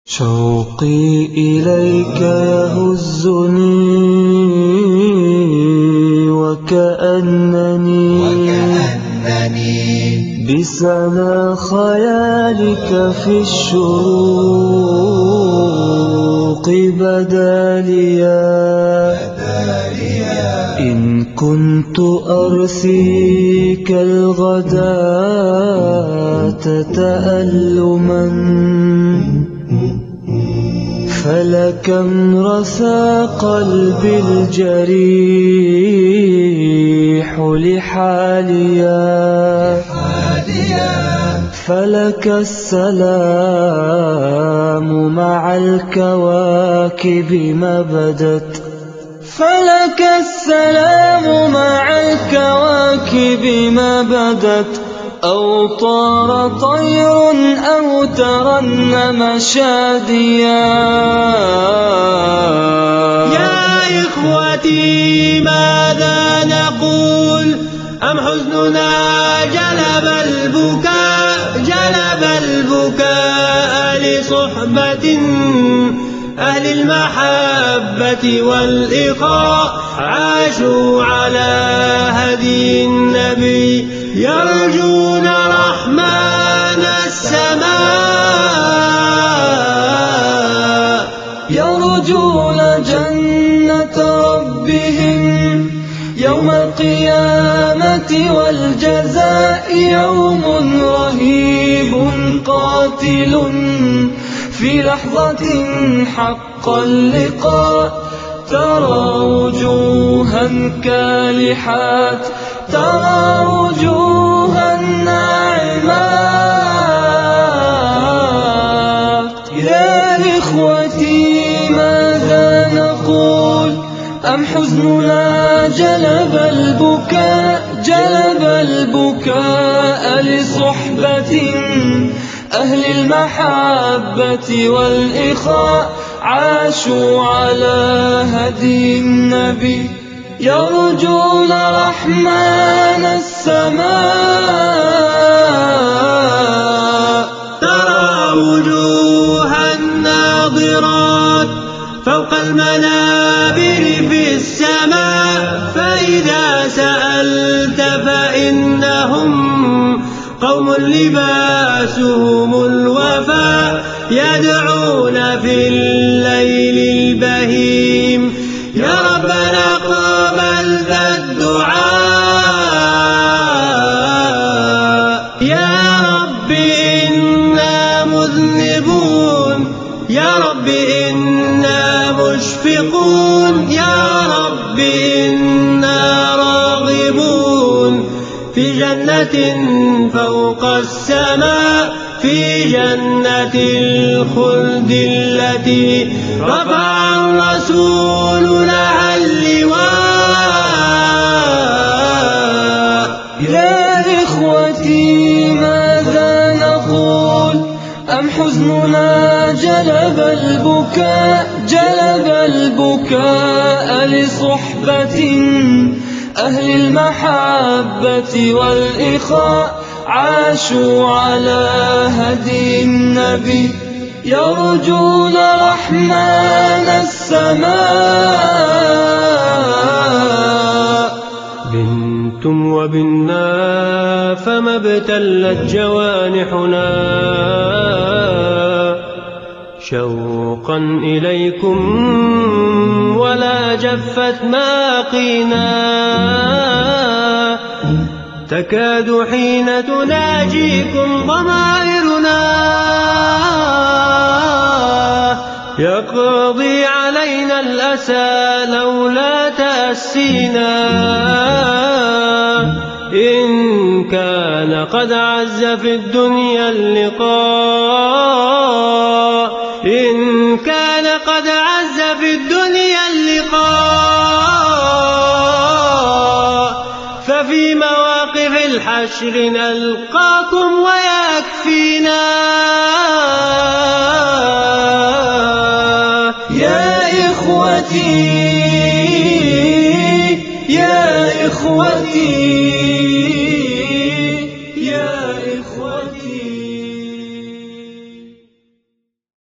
شوقي إليك يهزني وكأنني بسنا خيالك في الشروق بداليا إن كنت أرثيك الغداة تألما فلكم رثى قلبي الجريح لحاليا فلك السلام مع الكواكب ما بدت فلك السلام مع الكواكب ما بدت أو طار طير أو ترنم شاديا يا إخوتي ماذا نقول أم حزننا جلب البكاء لصحبة أهل المحبة والإخاء عاشوا على هدي النبي يرجون رحمن السماء يرجون جنة ربهم يوم القيامة والجزاء يوم رهيب قاتل في لحظة حق اللقاء ترى وجوها كالحات ترى وجوها ناعمات يا إخوتي ماذا نقول أم حزننا جلب البكاء لصحبة أهل المحبة والإخاء عاشوا على هدي النبي يرجون رحمن السماء ترى وجوها ناظرات فوق المنابر في السماء فإذا سألت فإنهم قوم لباسهم الوفاء يدعون في الليل البهيم يا ربنا قبل ذا الدعاء يا رب إنا مذنبون يا رب إنا مشفقون يا رب إنا راغبون في جنة فوق السماء في جنة الخلد التي رفع الرسول لها اللواء يا إخوتي ماذا نقول أم حزننا جلب البكاء لصحبة أهل المحبة والإخاء عاشوا على هدي النبي يرجون رحمن السماء بنتم وبنا فما ابتلت جوانحنا شوقا إليكم ولا جفت ماقينا تكاد حين تناجيكم ضمائرنا يقضي علينا الأسى لولا تأسينا إن كان قد عز في الدنيا اللقاء إن كان قد عز في الدنيا اللقاء ففي مواقف الحشر نلقاكم ويكفينا يا إخوتي